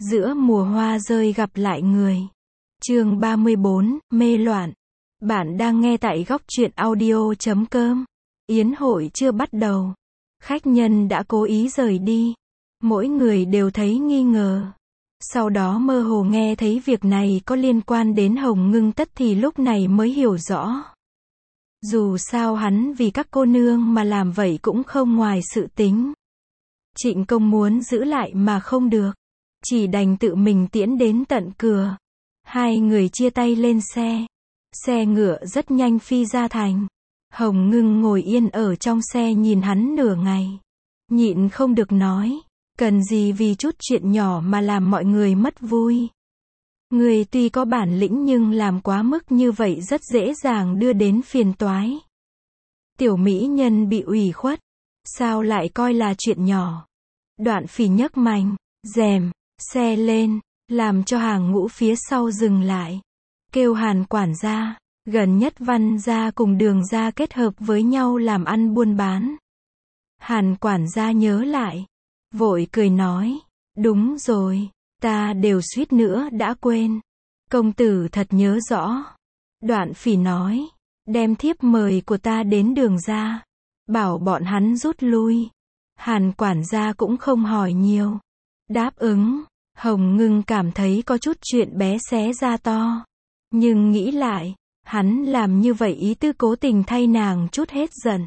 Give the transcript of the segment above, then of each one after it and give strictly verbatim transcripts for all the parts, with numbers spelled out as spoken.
Giữa mùa hoa rơi gặp lại người. Chương ba mươi bốn, mê loạn. Bạn đang nghe tại góc truyện audio chấm com. Yến hội chưa bắt đầu. Khách nhân đã cố ý rời đi. Mỗi người đều thấy nghi ngờ. Sau đó mơ hồ nghe thấy việc này có liên quan đến Hồng Ngưng Tất thì lúc này mới hiểu rõ. Dù sao hắn vì các cô nương mà làm vậy cũng không ngoài sự tính. Trịnh Công muốn giữ lại mà không được. Chỉ đành tự mình tiễn đến tận cửa. Hai người chia tay lên xe. Xe ngựa rất nhanh phi ra thành. Hồng Ngưng ngồi yên ở trong xe nhìn hắn nửa ngày. Nhịn không được nói. Cần gì vì chút chuyện nhỏ mà làm mọi người mất vui. Người tuy có bản lĩnh nhưng làm quá mức như vậy rất dễ dàng đưa đến phiền toái. Tiểu mỹ nhân bị ủy khuất. Sao lại coi là chuyện nhỏ. Đoạn Phỉ nhấc mành, rèm, xe lên, làm cho hàng ngũ phía sau dừng lại. Kêu Hàn quản gia, gần nhất Văn gia cùng Đường gia kết hợp với nhau làm ăn buôn bán. Hàn quản gia nhớ lại, vội cười nói, đúng rồi, ta đều suýt nữa đã quên. Công tử thật nhớ rõ. Đoạn Phỉ nói, đem thiếp mời của ta đến Đường gia, bảo bọn hắn rút lui. Hàn quản gia cũng không hỏi nhiều. Đáp ứng. Hồng Ngưng cảm thấy có chút chuyện bé xé ra to. Nhưng nghĩ lại, hắn làm như vậy ý tư cố tình thay nàng chút hết giận.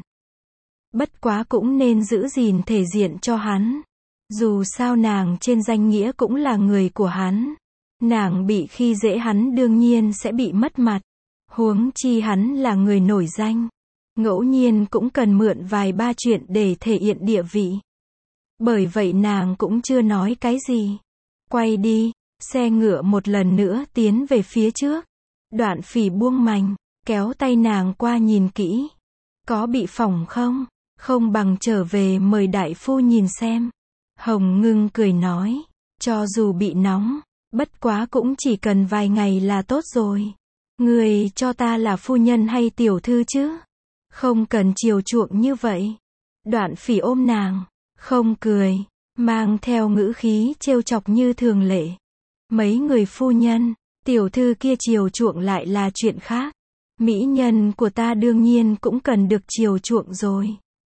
Bất quá cũng nên giữ gìn thể diện cho hắn. Dù sao nàng trên danh nghĩa cũng là người của hắn. Nàng bị khi dễ hắn đương nhiên sẽ bị mất mặt. Huống chi hắn là người nổi danh. Ngẫu nhiên cũng cần mượn vài ba chuyện để thể hiện địa vị. Bởi vậy nàng cũng chưa nói cái gì. Quay đi, xe ngựa một lần nữa tiến về phía trước. Đoạn Phỉ buông mành, kéo tay nàng qua nhìn kỹ. Có bị phỏng không? Không bằng trở về mời đại phu nhìn xem. Hồng Ngưng cười nói, cho dù bị nóng, bất quá cũng chỉ cần vài ngày là tốt rồi. Người cho ta là phu nhân hay tiểu thư chứ? Không cần chiều chuộng như vậy. Đoạn Phỉ ôm nàng, không cười, mang theo ngữ khí trêu chọc như thường lệ. Mấy người phu nhân, tiểu thư kia chiều chuộng lại là chuyện khác. Mỹ nhân của ta đương nhiên cũng cần được chiều chuộng rồi.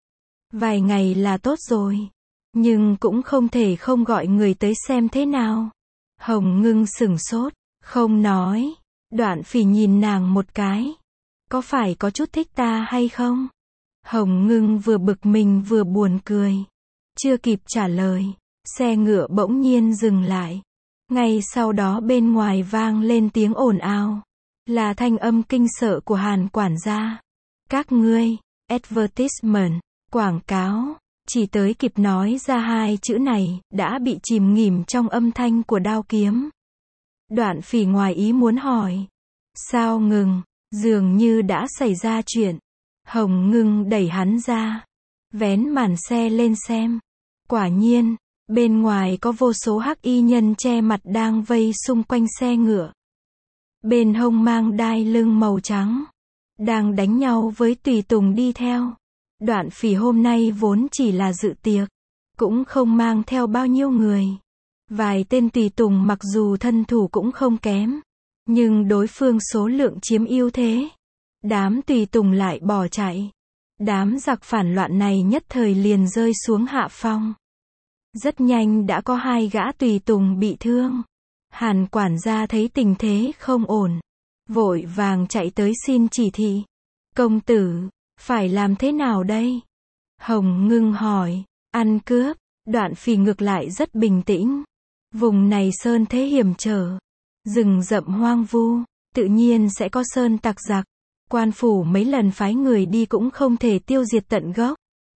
Vài ngày là tốt rồi. Nhưng cũng không thể không gọi người tới xem thế nào. Hồng Ngưng sửng sốt, không nói. Đoạn Phỉ nhìn nàng một cái. Có phải có chút thích ta hay không? Hồng Ngưng vừa bực mình vừa buồn cười. Chưa kịp trả lời, xe ngựa bỗng nhiên dừng lại. Ngay sau đó bên ngoài vang lên tiếng ồn ào. Là thanh âm kinh sợ của Hàn quản gia. Các ngươi, advertisement, quảng cáo. Chỉ tới kịp nói ra hai chữ này, đã bị chìm nghỉm trong âm thanh của đao kiếm. Đoạn Phỉ ngoài ý muốn hỏi. Sao ngừng? Dường như đã xảy ra chuyện. Hồng Ngưng đẩy hắn ra. Vén màn xe lên xem. Quả nhiên, bên ngoài có vô số hắc y nhân che mặt đang vây xung quanh xe ngựa. Bên hông mang đai lưng màu trắng. Đang đánh nhau với tùy tùng đi theo. Đoạn Phỉ hôm nay vốn chỉ là dự tiệc. Cũng không mang theo bao nhiêu người. Vài tên tùy tùng mặc dù thân thủ cũng không kém. Nhưng đối phương số lượng chiếm ưu thế. Đám tùy tùng lại bỏ chạy. Đám giặc phản loạn này nhất thời liền rơi xuống hạ phong. Rất nhanh đã có hai gã tùy tùng bị thương. Hàn quản gia thấy tình thế không ổn. Vội vàng chạy tới xin chỉ thị. Công tử, phải làm thế nào đây? Hồng Ngưng hỏi. Ăn cướp. Đoạn Phỉ ngược lại rất bình tĩnh. Vùng này sơn thế hiểm trở. Rừng rậm hoang vu. Tự nhiên sẽ có sơn tặc giặc. Quan phủ mấy lần phái người đi cũng không thể tiêu diệt tận gốc.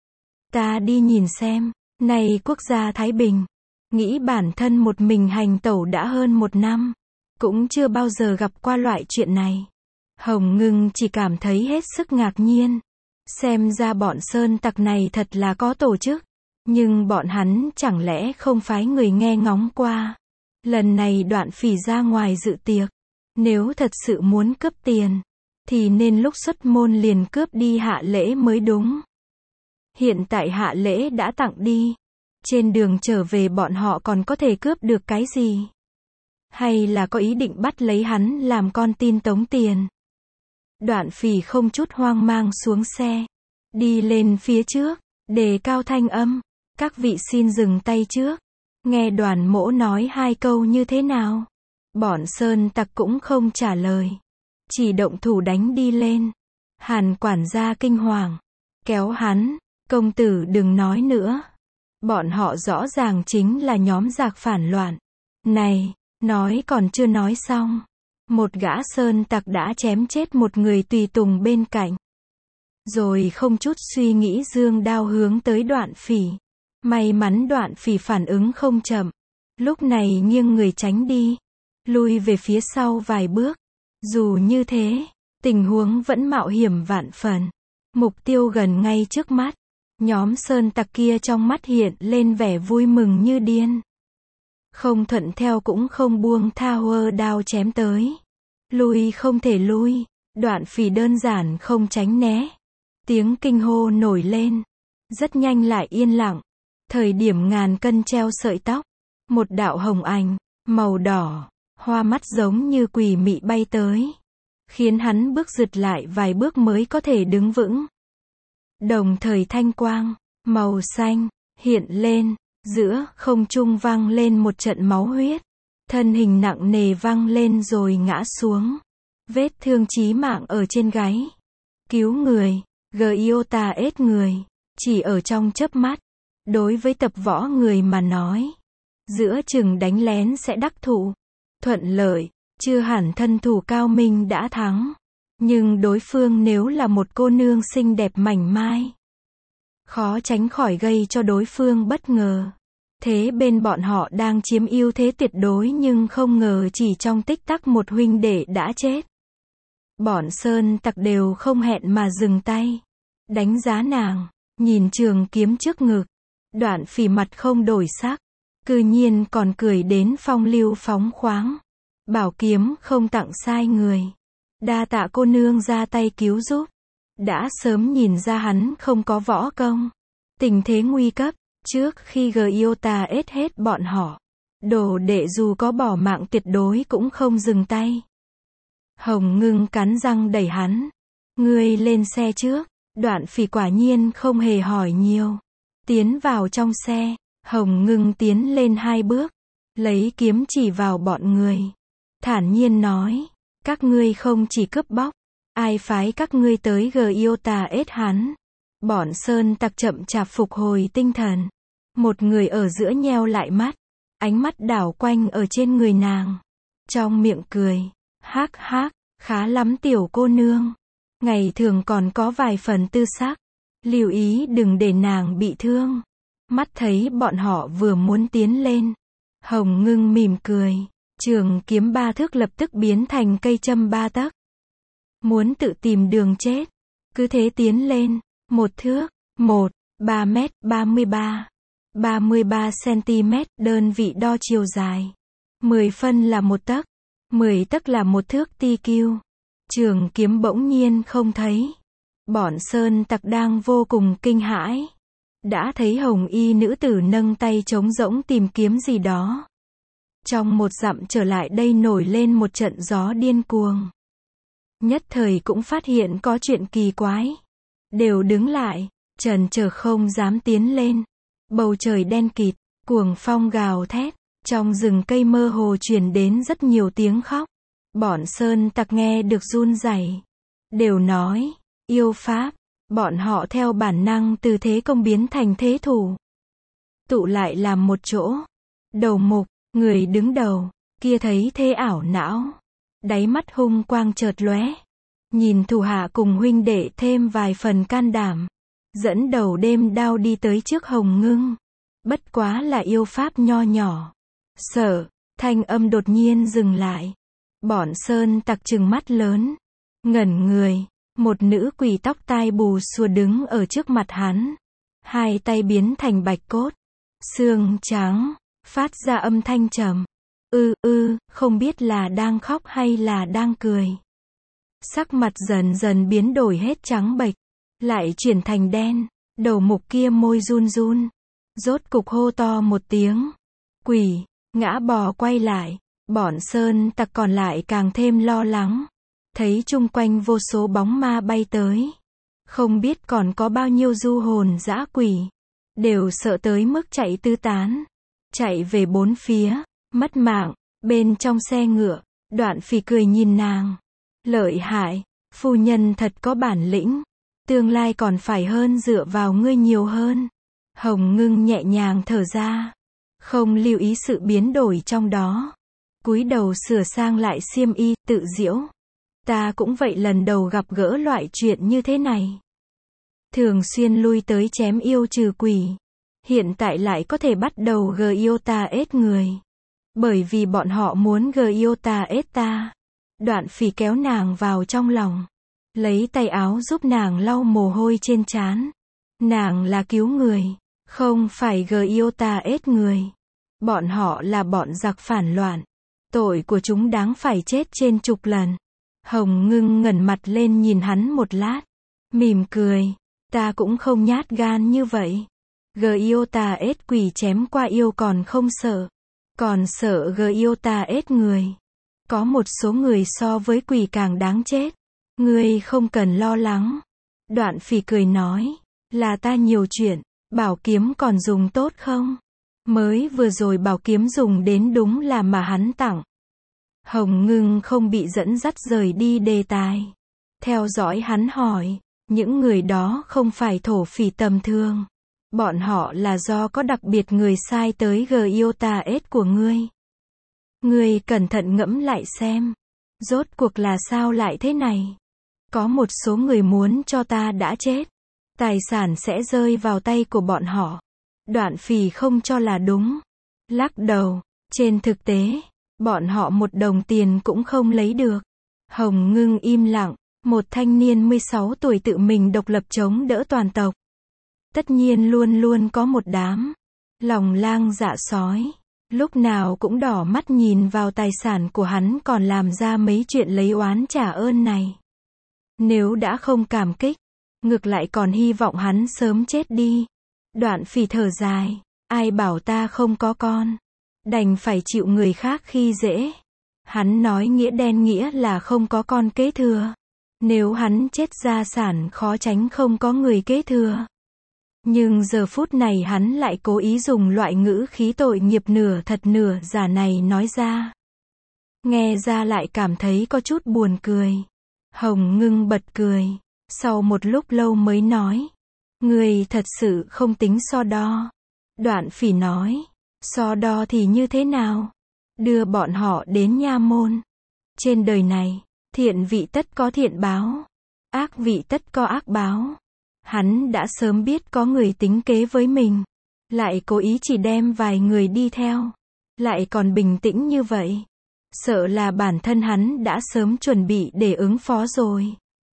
Ta đi nhìn xem. Này quốc gia Thái Bình. Nghĩ bản thân một mình hành tẩu đã hơn một năm. Cũng chưa bao giờ gặp qua loại chuyện này. Hồng Ngưng chỉ cảm thấy hết sức ngạc nhiên. Xem ra bọn sơn tặc này thật là có tổ chức. Nhưng bọn hắn chẳng lẽ không phái người nghe ngóng qua. Lần này Đoạn Phỉ ra ngoài dự tiệc. Nếu thật sự muốn cướp tiền. Thì nên lúc xuất môn liền cướp đi hạ lễ mới đúng. Hiện tại hạ lễ đã tặng đi. Trên đường trở về bọn họ còn có thể cướp được cái gì? Hay là có ý định bắt lấy hắn làm con tin tống tiền? Đoạn Phỉ không chút hoang mang xuống xe, đi lên phía trước, đề cao thanh âm, các vị xin dừng tay trước. Nghe Đoàn Mỗ nói hai câu như thế nào? Bọn sơn tặc cũng không trả lời, chỉ động thủ đánh đi lên. Hàn quản gia kinh hoàng, kéo hắn, công tử đừng nói nữa. Bọn họ rõ ràng chính là nhóm giặc phản loạn. Này, nói còn chưa nói xong. Một gã sơn tặc đã chém chết một người tùy tùng bên cạnh. Rồi không chút suy nghĩ giương đao hướng tới Đoạn Phỉ. May mắn Đoạn Phỉ phản ứng không chậm. Lúc này nghiêng người tránh đi. Lui về phía sau vài bước. Dù như thế, tình huống vẫn mạo hiểm vạn phần. Mục tiêu gần ngay trước mắt. Nhóm sơn tặc kia trong mắt hiện lên vẻ vui mừng như điên. Không thuận theo cũng không buông tha hơ đao chém tới. Lui không thể lui. Đoạn Phỉ đơn giản không tránh né. Tiếng kinh hô nổi lên. Rất nhanh lại yên lặng. Thời điểm ngàn cân treo sợi tóc. Một đạo hồng ảnh, màu đỏ, hoa mắt giống như quỷ mị bay tới. Khiến hắn bước giật lại vài bước mới có thể đứng vững. Đồng thời thanh quang, màu xanh, hiện lên. Giữa không trung vang lên một trận máu huyết. Thân hình nặng nề văng lên rồi ngã xuống. Vết thương chí mạng ở trên gáy. Cứu người, Giota ết người. Chỉ ở trong chớp mắt. Đối với tập võ người mà nói. Giữa chừng đánh lén sẽ đắc thủ. Thuận lợi, chưa hẳn thân thủ cao minh đã thắng. Nhưng đối phương nếu là một cô nương xinh đẹp mảnh mai. Khó tránh khỏi gây cho đối phương bất ngờ. Thế bên bọn họ đang chiếm ưu thế tuyệt đối nhưng không ngờ chỉ trong tích tắc một huynh đệ đã chết. Bọn sơn tặc đều không hẹn mà dừng tay. Đánh giá nàng, nhìn trường kiếm trước ngực. Đoạn Phỉ mặt không đổi sắc. Cư nhiên còn cười đến phong lưu phóng khoáng. Bảo kiếm không tặng sai người. Đa tạ cô nương ra tay cứu giúp. Đã sớm nhìn ra hắn không có võ công. Tình thế nguy cấp. Trước khi Giota ết hết bọn họ. Đồ đệ dù có bỏ mạng tuyệt đối cũng không dừng tay. Hồng Ngưng cắn răng đẩy hắn. Ngươi lên xe trước. Đoạn Phỉ quả nhiên không hề hỏi nhiều. Tiến vào trong xe. Hồng Ngưng tiến lên hai bước. Lấy kiếm chỉ vào bọn người. Thản nhiên nói. Các ngươi không chỉ cướp bóc. Ai phái các ngươi tới Giota ết hắn. Bọn sơn tặc chậm chạp phục hồi tinh thần. Một người ở giữa nheo lại mắt. Ánh mắt đảo quanh ở trên người nàng. Trong miệng cười. Hác hác, khá lắm tiểu cô nương. Ngày thường còn có vài phần tư sắc. Lưu ý đừng để nàng bị thương. Mắt thấy bọn họ vừa muốn tiến lên. Hồng Ngưng mỉm cười. Trường kiếm ba thước lập tức biến thành cây châm ba tấc. Muốn tự tìm đường chết. Cứ thế tiến lên. Một thước. Một. Ba mét ba mươi ba. ba mươi ba xăng-ti-mét đơn vị đo chiều dài. Mười phân là một tấc. Mười tấc là một thước ti kiu. Trường kiếm bỗng nhiên không thấy. Bọn sơn tặc đang vô cùng kinh hãi. Đã thấy hồng y nữ tử nâng tay trống rỗng tìm kiếm gì đó. Trong một dặm trở lại đây nổi lên một trận gió điên cuồng. Nhất thời cũng phát hiện có chuyện kỳ quái. Đều đứng lại, trần chờ không dám tiến lên. Bầu trời đen kịt, cuồng phong gào thét. Trong rừng cây mơ hồ truyền đến rất nhiều tiếng khóc. Bọn sơn tặc nghe được run rẩy. Đều nói, yêu pháp. Bọn họ theo bản năng từ thế công biến thành thế thủ. Tụ lại làm một chỗ. Đầu mục, người đứng đầu, kia thấy thế ảo não. Đáy mắt hung quang chợt lóe. Nhìn thủ hạ cùng huynh đệ thêm vài phần can đảm. Dẫn đầu đêm đao đi tới trước Hồng Ngưng. Bất quá là yêu pháp nho nhỏ. Sợ, thanh âm đột nhiên dừng lại. Bọn sơn tặc trừng mắt lớn. Ngẩn người. Một nữ quỷ tóc tai bù xùa đứng ở trước mặt hắn. Hai tay biến thành bạch cốt. Xương trắng. Phát ra âm thanh trầm. Ư ư, không biết là đang khóc hay là đang cười. Sắc mặt dần dần biến đổi hết trắng bệch. Lại chuyển thành đen. Đầu mục kia môi run run. Rốt cục hô to một tiếng. Quỷ, ngã bò quay lại. Bọn sơn tặc còn lại càng thêm lo lắng. Thấy chung quanh vô số bóng ma bay tới. Không biết còn có bao nhiêu du hồn dã quỷ. Đều sợ tới mức chạy tứ tán. Chạy về bốn phía, mất mạng. Bên trong xe ngựa, Đoạn Phỉ cười nhìn nàng. Lợi hại, phu nhân thật có bản lĩnh. Tương lai còn phải hơn dựa vào ngươi nhiều hơn. Hồng Ngưng nhẹ nhàng thở ra. Không lưu ý sự biến đổi trong đó. Cúi đầu sửa sang lại xiêm y, tự giễu. Ta cũng vậy, lần đầu gặp gỡ loại chuyện như thế này. Thường xuyên lui tới chém yêu trừ quỷ. Hiện tại lại có thể bắt đầu gờ yêu ta ết người. Bởi vì bọn họ muốn gờ yêu ta ết ta. Đoạn Phỉ kéo nàng vào trong lòng. Lấy tay áo giúp nàng lau mồ hôi trên trán. Nàng là cứu người. Không phải gờ yêu ta ết người. Bọn họ là bọn giặc phản loạn. Tội của chúng đáng phải chết trên chục lần. Hồng Ngưng ngẩng mặt lên nhìn hắn một lát. Mỉm cười. Ta cũng không nhát gan như vậy. Gờ yêu ta ết quỷ chém qua yêu còn không sợ. Còn sợ gờ yêu ta ết người. Có một số người so với quỷ càng đáng chết. Ngươi không cần lo lắng. Đoạn Phỉ cười nói. Là ta nhiều chuyện. Bảo kiếm còn dùng tốt không? Mới vừa rồi bảo kiếm dùng đến đúng là mà hắn tặng. Hồng Ngưng không bị dẫn dắt rời đi đề tài. Theo dõi hắn hỏi. Những người đó không phải thổ phỉ tầm thường. Bọn họ là do có đặc biệt người sai tới gờ yêu ta ết của ngươi. Ngươi cẩn thận ngẫm lại xem. Rốt cuộc là sao lại thế này? Có một số người muốn cho ta đã chết. Tài sản sẽ rơi vào tay của bọn họ. Đoạn Phỉ không cho là đúng. Lắc đầu. Trên thực tế, bọn họ một đồng tiền cũng không lấy được. Hồng Ngưng im lặng. Một thanh niên mười sáu tuổi tự mình độc lập chống đỡ toàn tộc. Tất nhiên luôn luôn có một đám lòng lang dạ sói. Lúc nào cũng đỏ mắt nhìn vào tài sản của hắn còn làm ra mấy chuyện lấy oán trả ơn này. Nếu đã không cảm kích, ngược lại còn hy vọng hắn sớm chết đi. Đoạn Phỉ thở dài. Ai bảo ta không có con. Đành phải chịu người khác khi dễ. Hắn nói nghĩa đen nghĩa là không có con kế thừa. Nếu hắn chết gia sản khó tránh không có người kế thừa. Nhưng giờ phút này hắn lại cố ý dùng loại ngữ khí tội nghiệp nửa thật nửa giả này nói ra. Nghe ra lại cảm thấy có chút buồn cười. Hồng Ngưng bật cười. Sau một lúc lâu mới nói. Người thật sự không tính so đo. Đoạn Phỉ nói. So đo thì như thế nào? Đưa bọn họ đến nha môn. Trên đời này, thiện vị tất có thiện báo. Ác vị tất có ác báo. Hắn đã sớm biết có người tính kế với mình. Lại cố ý chỉ đem vài người đi theo. Lại còn bình tĩnh như vậy. Sợ là bản thân hắn đã sớm chuẩn bị để ứng phó rồi.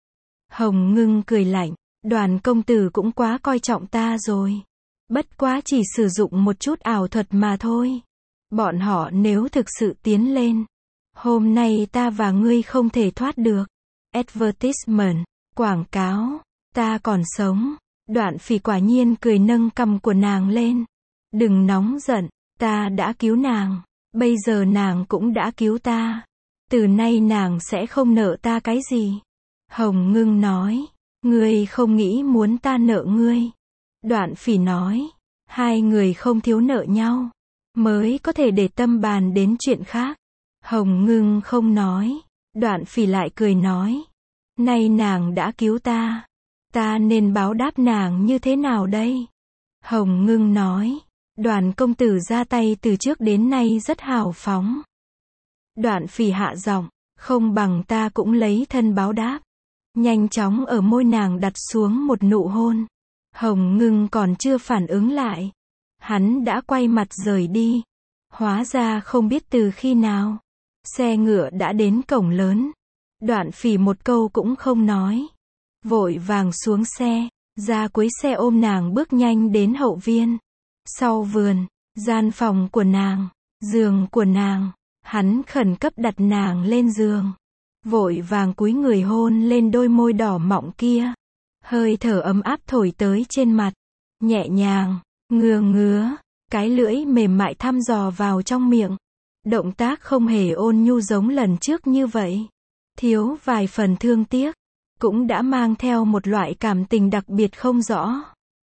Hồng Ngưng cười lạnh. Đoàn công tử cũng quá coi trọng ta rồi. Bất quá chỉ sử dụng một chút ảo thuật mà thôi. Bọn họ nếu thực sự tiến lên. Hôm nay ta và ngươi không thể thoát được. Advertisement. Quảng cáo. Ta còn sống. Đoạn Phỉ quả nhiên cười nâng cằm của nàng lên. Đừng nóng giận. Ta đã cứu nàng. Bây giờ nàng cũng đã cứu ta. Từ nay nàng sẽ không nợ ta cái gì. Hồng Ngưng nói. Ngươi không nghĩ muốn ta nợ ngươi. Đoạn Phỉ nói. Hai người không thiếu nợ nhau. Mới có thể để tâm bàn đến chuyện khác. Hồng Ngưng không nói. Đoạn Phỉ lại cười nói. Nay nàng đã cứu ta. Ta nên báo đáp nàng như thế nào đây? Hồng Ngưng nói. Đoàn công tử ra tay từ trước đến nay rất hào phóng. Đoạn Phỉ hạ giọng. Không bằng ta cũng lấy thân báo đáp. Nhanh chóng ở môi nàng đặt xuống một nụ hôn. Hồng Ngưng còn chưa phản ứng lại. Hắn đã quay mặt rời đi. Hóa ra không biết từ khi nào. Xe ngựa đã đến cổng lớn. Đoạn Phỉ một câu cũng không nói. Vội vàng xuống xe. Ra cuối xe ôm nàng bước nhanh đến hậu viên. Sau vườn, gian phòng của nàng, giường của nàng. Hắn khẩn cấp đặt nàng lên giường. Vội vàng cúi người hôn lên đôi môi đỏ mọng kia. Hơi thở ấm áp thổi tới trên mặt. Nhẹ nhàng, Ngừa ngứa, cái lưỡi mềm mại thăm dò vào trong miệng. Động tác không hề ôn nhu giống lần trước như vậy. Thiếu vài phần thương tiếc, cũng đã mang theo một loại cảm tình đặc biệt không rõ.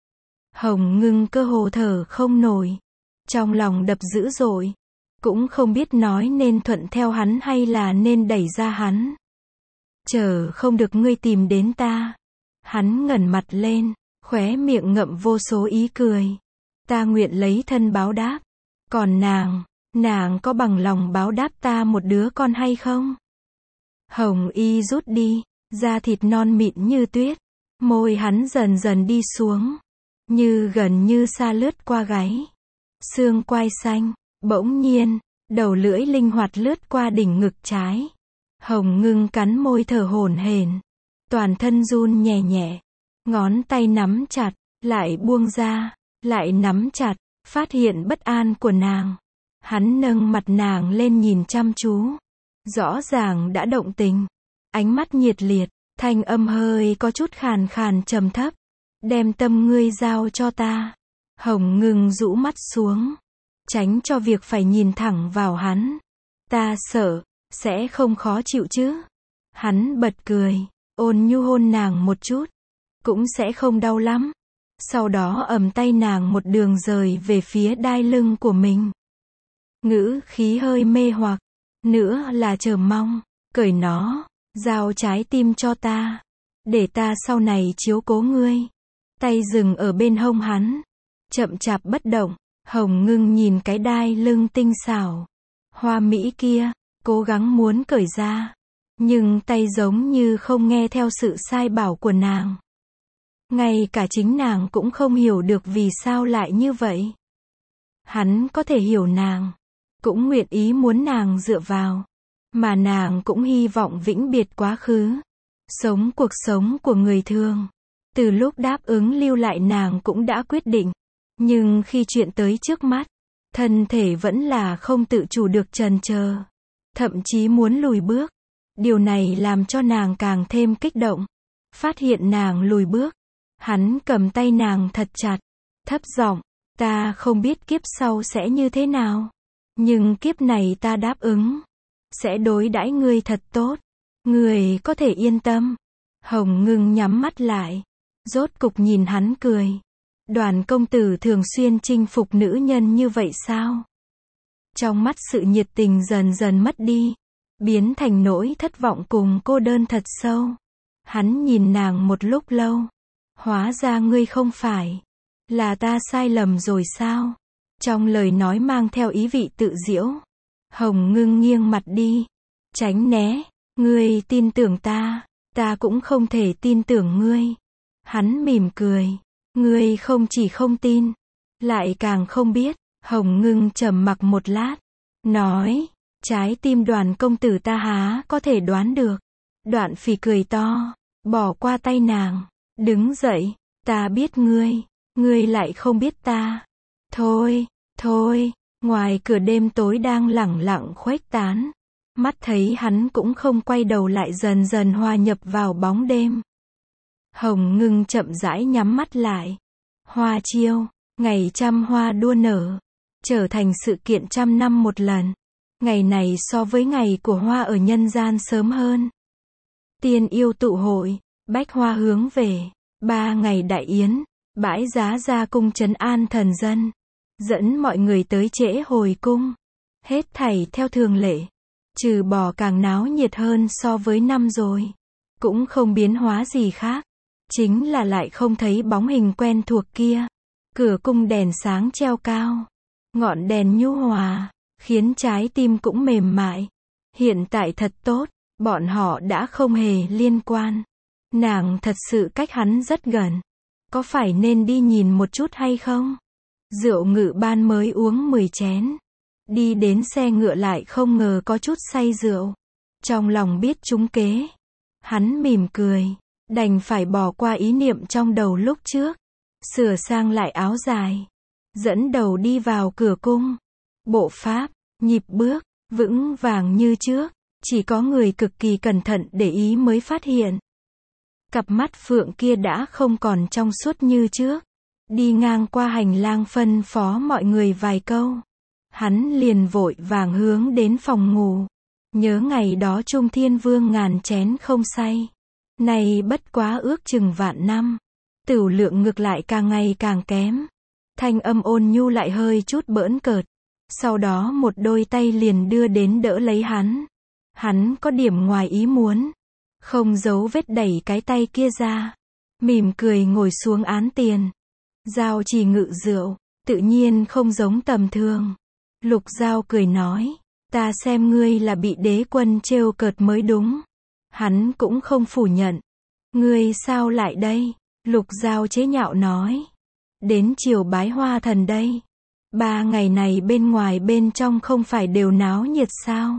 Hồng Ngưng cơ hồ thở không nổi. Trong lòng đập dữ dội. Cũng không biết nói nên thuận theo hắn hay là nên đẩy ra hắn. Chờ không được ngươi tìm đến ta. Hắn ngẩng mặt lên, khóe miệng ngậm vô số ý cười. Ta nguyện lấy thân báo đáp. Còn nàng, nàng có bằng lòng báo đáp ta một đứa con hay không? Hồng y rút đi, da thịt non mịn như tuyết. Môi hắn dần dần đi xuống, như gần như xa lướt qua gáy. Xương quai xanh, bỗng nhiên, đầu lưỡi linh hoạt lướt qua đỉnh ngực trái. Hồng Ngưng cắn môi thở hổn hển, toàn thân run nhẹ nhẹ, ngón tay nắm chặt, lại buông ra, lại nắm chặt, phát hiện bất an của nàng. Hắn nâng mặt nàng lên nhìn chăm chú, rõ ràng đã động tình, ánh mắt nhiệt liệt, thanh âm hơi có chút khàn khàn trầm thấp, đem tâm ngươi giao cho ta. Hồng Ngưng rũ mắt xuống, tránh cho việc phải nhìn thẳng vào hắn. Ta sợ, sẽ không khó chịu chứ? Hắn bật cười, ôn nhu hôn nàng một chút, cũng sẽ không đau lắm. Sau đó ầm tay nàng một đường rời về phía đai lưng của mình. Ngữ khí hơi mê hoặc, nữa là chờ mong, cởi nó, giao trái tim cho ta, để ta sau này chiếu cố ngươi. Tay dừng ở bên hông hắn, chậm chạp bất động. Hồng Ngưng nhìn cái đai lưng tinh xảo, hoa mỹ kia, cố gắng muốn cởi ra, nhưng tay giống như không nghe theo sự sai bảo của nàng. Ngay cả chính nàng cũng không hiểu được vì sao lại như vậy. Hắn có thể hiểu nàng, cũng nguyện ý muốn nàng dựa vào, mà nàng cũng hy vọng vĩnh biệt quá khứ, sống cuộc sống của người thường. Từ lúc đáp ứng lưu lại nàng cũng đã quyết định, nhưng khi chuyện tới trước mắt, thân thể vẫn là không tự chủ được chần chờ, thậm chí muốn lùi bước. Điều này làm cho nàng càng thêm kích động. Phát hiện nàng lùi bước, hắn cầm tay nàng thật chặt, thấp giọng, ta không biết kiếp sau sẽ như thế nào, nhưng kiếp này ta đáp ứng, sẽ đối đãi ngươi thật tốt, ngươi có thể yên tâm. Hồng Ngưng nhắm mắt lại, rốt cục nhìn hắn cười. Đoàn công tử thường xuyên chinh phục nữ nhân như vậy sao? Trong mắt sự nhiệt tình dần dần mất đi, biến thành nỗi thất vọng cùng cô đơn thật sâu. Hắn nhìn nàng một lúc lâu. Hóa ra ngươi không phải. Là ta sai lầm rồi sao? Trong lời nói mang theo ý vị tự giễu. Hồng Ngưng nghiêng mặt đi, tránh né. Ngươi tin tưởng ta, ta cũng không thể tin tưởng ngươi. Hắn mỉm cười. Ngươi không chỉ không tin, lại càng không biết. Hồng Ngưng trầm mặc một lát, nói, trái tim Đoàn công tử ta há có thể đoán được. Đoạn Phỉ cười to, bỏ qua tay nàng, đứng dậy, ta biết ngươi, ngươi lại không biết ta. Thôi, thôi, ngoài cửa đêm tối đang lẳng lặng khuếch tán. Mắt thấy hắn cũng không quay đầu lại, dần dần hòa nhập vào bóng đêm. Hồng Ngưng chậm rãi nhắm mắt lại. Hoa chiêu, ngày trăm hoa đua nở, trở thành sự kiện trăm năm một lần. Ngày này so với ngày của hoa ở nhân gian sớm hơn. Tiên yêu tụ hội, bách hoa hướng về, ba ngày đại yến, bãi giá ra cung trấn an thần dân, dẫn mọi người tới trễ hồi cung. Hết thảy theo thường lệ, trừ bỏ càng náo nhiệt hơn so với năm rồi, cũng không biến hóa gì khác. Chính là lại không thấy bóng hình quen thuộc kia. Cửa cung đèn sáng treo cao, ngọn đèn nhu hòa, khiến trái tim cũng mềm mại. Hiện tại thật tốt, bọn họ đã không hề liên quan. Nàng thật sự cách hắn rất gần. Có phải nên đi nhìn một chút hay không? Rượu Ngự Ban mới uống mười chén, đi đến xe ngựa lại không ngờ có chút say rượu. Trong lòng biết trúng kế, hắn mỉm cười, đành phải bỏ qua ý niệm trong đầu lúc trước, sửa sang lại áo dài, dẫn đầu đi vào cửa cung. Bộ pháp, nhịp bước, vững vàng như trước, chỉ có người cực kỳ cẩn thận để ý mới phát hiện. Cặp mắt phượng kia đã không còn trong suốt như trước, Đi ngang qua hành lang phân phó mọi người vài câu. Hắn liền vội vàng hướng đến phòng ngủ. Nhớ ngày đó Trung Thiên Vương ngàn chén không say. Này bất quá ước chừng vạn năm. Tửu lượng ngược lại càng ngày càng kém. Thanh âm ôn nhu lại hơi chút bỡn cợt. Sau đó một đôi tay liền đưa đến đỡ lấy hắn. Hắn có điểm ngoài ý muốn. Không giấu vết đẩy cái tay kia ra. Mỉm cười ngồi xuống án tiền. Giao chỉ ngự rượu, tự nhiên không giống tầm thường. Lục Giao cười nói, ta xem ngươi là bị đế quân trêu cợt mới đúng. Hắn cũng không phủ nhận. Ngươi sao lại đây? Lục Giao chế nhạo nói. Đến chiều bái hoa thần đây. Ba ngày này bên ngoài bên trong không phải đều náo nhiệt sao?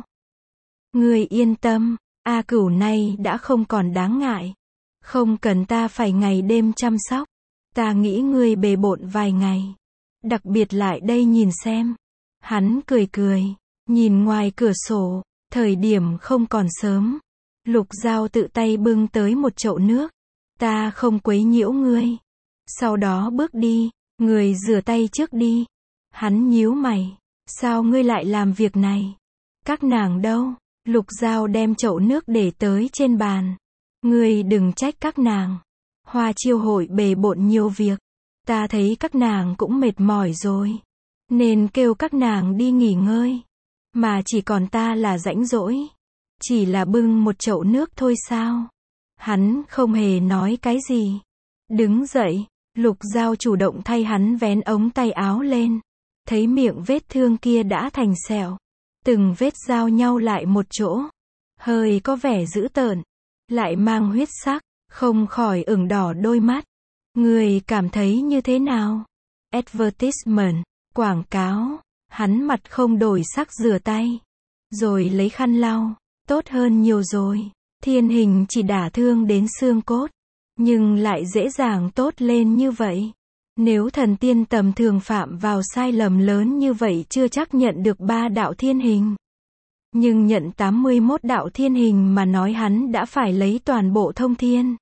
Ngươi yên tâm, A Cửu này đã không còn đáng ngại. Không cần ta phải ngày đêm chăm sóc. Ta nghĩ ngươi bề bộn vài ngày. Đặc biệt lại đây nhìn xem. Hắn cười cười, nhìn ngoài cửa sổ, thời điểm không còn sớm. Lục Giao tự tay bưng tới một chậu nước. Ta không quấy nhiễu ngươi. Sau đó bước đi, người rửa tay trước đi. Hắn nhíu mày, sao ngươi lại làm việc này? Các nàng đâu? Lục Giao đem chậu nước để tới trên bàn. Ngươi đừng trách các nàng. Hoa chiêu hội bề bộn nhiều việc. Ta thấy các nàng cũng mệt mỏi rồi. Nên kêu các nàng đi nghỉ ngơi. Mà chỉ còn ta là rãnh rỗi. Chỉ là bưng một chậu nước thôi sao? Hắn không hề nói cái gì. Đứng dậy, Lục Giao chủ động thay hắn vén ống tay áo lên. Thấy miệng vết thương kia đã thành sẹo. Từng vết giao nhau lại một chỗ. Hơi có vẻ dữ tợn. Lại mang huyết sắc. Không khỏi ửng đỏ đôi mắt. Người cảm thấy như thế nào? Advertisement, quảng cáo. Hắn mặt không đổi sắc rửa tay. Rồi lấy khăn lau. Tốt hơn nhiều rồi. Thiên hình chỉ đả thương đến xương cốt. Nhưng lại dễ dàng tốt lên như vậy. Nếu thần tiên tầm thường phạm vào sai lầm lớn như vậy chưa chắc nhận được ba đạo thiên hình. Nhưng nhận tám mươi mốt đạo thiên hình mà nói hắn đã phải lấy toàn bộ thông thiên.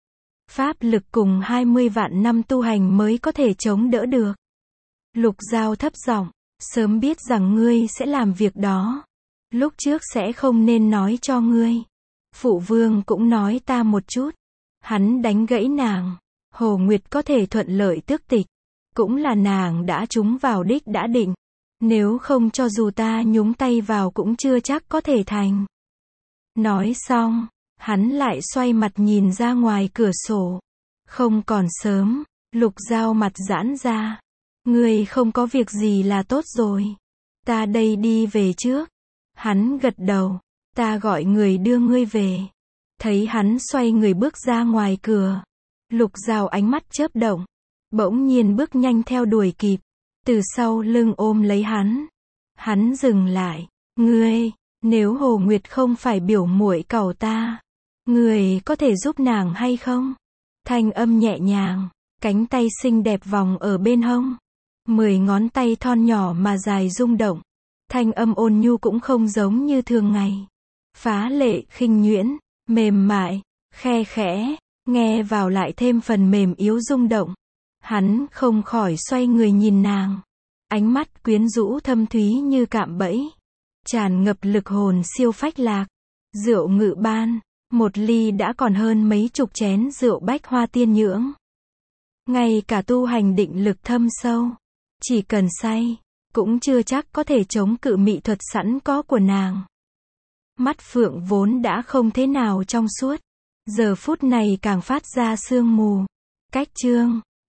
Pháp lực cùng hai mươi vạn năm tu hành mới có thể chống đỡ được. Lục Giao thấp giọng, sớm biết rằng ngươi sẽ làm việc đó. Lúc trước sẽ không nên nói cho ngươi. Phụ vương cũng nói ta một chút. Hắn đánh gãy nàng. Hồ Nguyệt có thể thuận lợi tước tịch. Cũng là nàng đã trúng vào đích đã định. Nếu không cho dù ta nhúng tay vào cũng chưa chắc có thể thành. Nói xong, hắn lại xoay mặt nhìn ra ngoài cửa sổ. Không còn sớm, Lục Giao mặt giãn ra. Ngươi không có việc gì là tốt rồi. Ta đây đi về trước. Hắn gật đầu. Ta gọi người đưa ngươi về. Thấy hắn xoay người bước ra ngoài cửa. Lục Giao ánh mắt chớp động. Bỗng nhiên bước nhanh theo đuổi kịp. Từ sau lưng ôm lấy hắn. Hắn dừng lại. Ngươi, nếu Hồ Nguyệt không phải biểu muội cầu ta, ngươi có thể giúp nàng hay không? Thanh âm nhẹ nhàng, cánh tay xinh đẹp vòng ở bên hông. Mười ngón tay thon nhỏ mà dài rung động. Thanh âm ôn nhu cũng không giống như thường ngày. Phá lệ khinh nhuyễn, mềm mại, khe khẽ, nghe vào lại thêm phần mềm yếu rung động. Hắn không khỏi xoay người nhìn nàng. Ánh mắt quyến rũ thâm thúy như cạm bẫy. Tràn ngập lực hồn siêu phách lạc. Rượu ngự ban. Một ly đã còn hơn mấy chục chén rượu bách hoa tiên nhưỡng. Ngay cả tu hành định lực thâm sâu. Chỉ cần say. Cũng chưa chắc có thể chống cự mị thuật sẵn có của nàng. Mắt phượng vốn đã không thế nào trong suốt. Giờ phút này càng phát ra sương mù. Cách chương